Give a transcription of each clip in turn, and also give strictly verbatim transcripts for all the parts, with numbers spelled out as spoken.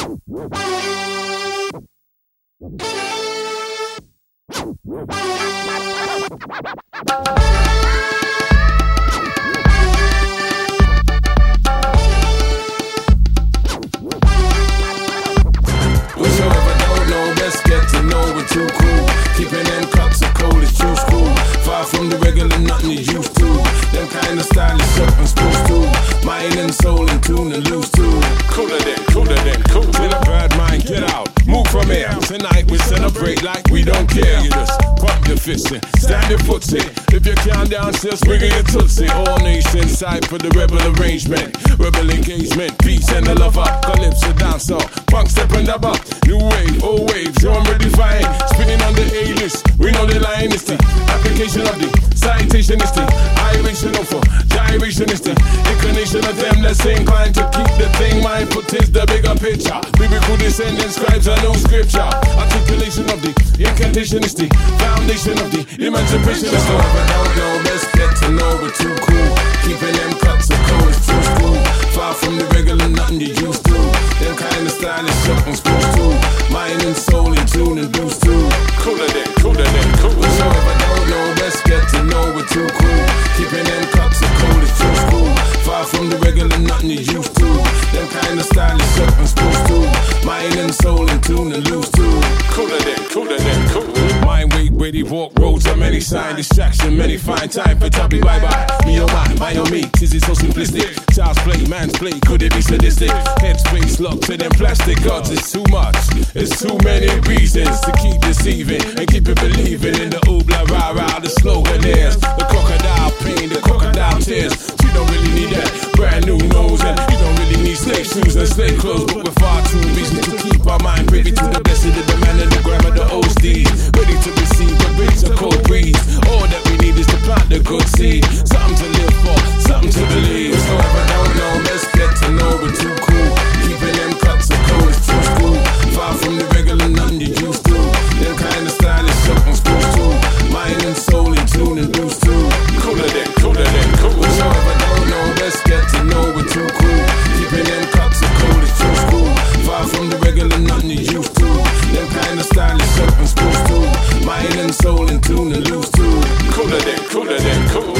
Whosoever don't know, best get to know we're too cool. Keeping them cuts so cold, it's true school. Far from the regular, nothing you used to. Them kind of style is something supposed to. Mind and soul in tune and loose too. Cooler than, cooler than, cool. With a bad mind, get out. Move from here. Tonight we celebrate like we don't care. You just pump your fist in, stand your foot in. If you can't dance, just bring your tootsie. All nations side for the rebel arrangement. Rebel engagement, peace and the love up. Calypso dancer, punk step and the buck. New wave, old wave, genre defined. Spinning on the A-list, we know the line is the application of the citation is the iration of for gyration is the inclination of them that's inclined to keep the thing mindful is the bigger picture. Biblical descendants, scribes are no scripture. Articulation of the incantation is the foundation of the emancipation. Just know if I don't know, best get to know we're too cool. Keeping them cuts so cold, it's too school. Far from the regular, nothing you used to. Them kind of style is something supposed to. Mind and soul in tune and boost too. Cooler than, cooler than, cool. So if I don't know, best get to know we're too cool. Keeping them cuts so cold, it's too school. Far from the regular, nothing you used to. Them kind of style is something supposed to. Mind and soul in tune and loose too. Cooler than, cooler than, cool. Mind weight, weighty walk roads of many sign distraction, many find time for topic. Bye bye. Me oh my, my oh me. Is it so simplistic? Child's play, man's play. Could it be sadistic? Headspace locked to them plastic gods. It's too much. It's too many reasons to keep deceiving and keep it believing in the oobla rah rah. The slogan is the crocodile pain, the crocodile tears. You don't really need that brand new nose, and you don't really need slave shoes and slave clothes, but we're far too busy to keep our mind privy to the blessed, the man and the grammar, the O S D. Ready to receive the bits of cold breeze. All that we need is to plant the good seed. Something to live for, something to believe. So if I don't know, let's get to know we're too cool. Keeping them cuts so cold, it's too school. Far from the regular, nothing you used to. Them kind of style is something supposed to. Mind and soul in tune and loose too. Cooler than, cooler than, cool. So if I don't know, let's get to know we're too cool. Keeping them cuts so cold, it's too school. Far from the regular, nothing you used to. Them kind of style is something supposed to. Mind and soul in tune and loose too. Cooler than, cooler than, cool.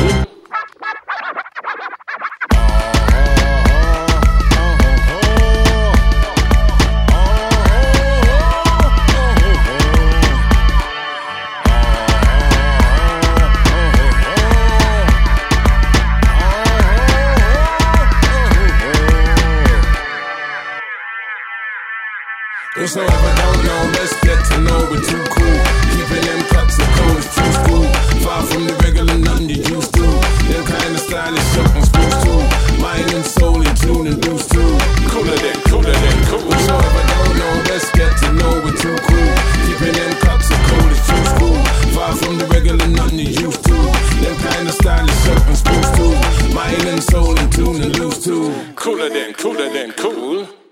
So if I don't know, let's get to know we're too cool. Keeping them cuts so cold, it's too school. Far from the regular, nothing you used to. Them kind of style is something supposed to. Mind and soul in tune and loose too. Cooler than, cooler than, cool. So if I don't know, let's get to know we're too cool. Keeping them cuts so cold, it's too school. Far from the regular, nothing you used to. Them kind of style is something supposed to. Mind and soul in tune and loose too. Cooler than, cooler than, cool.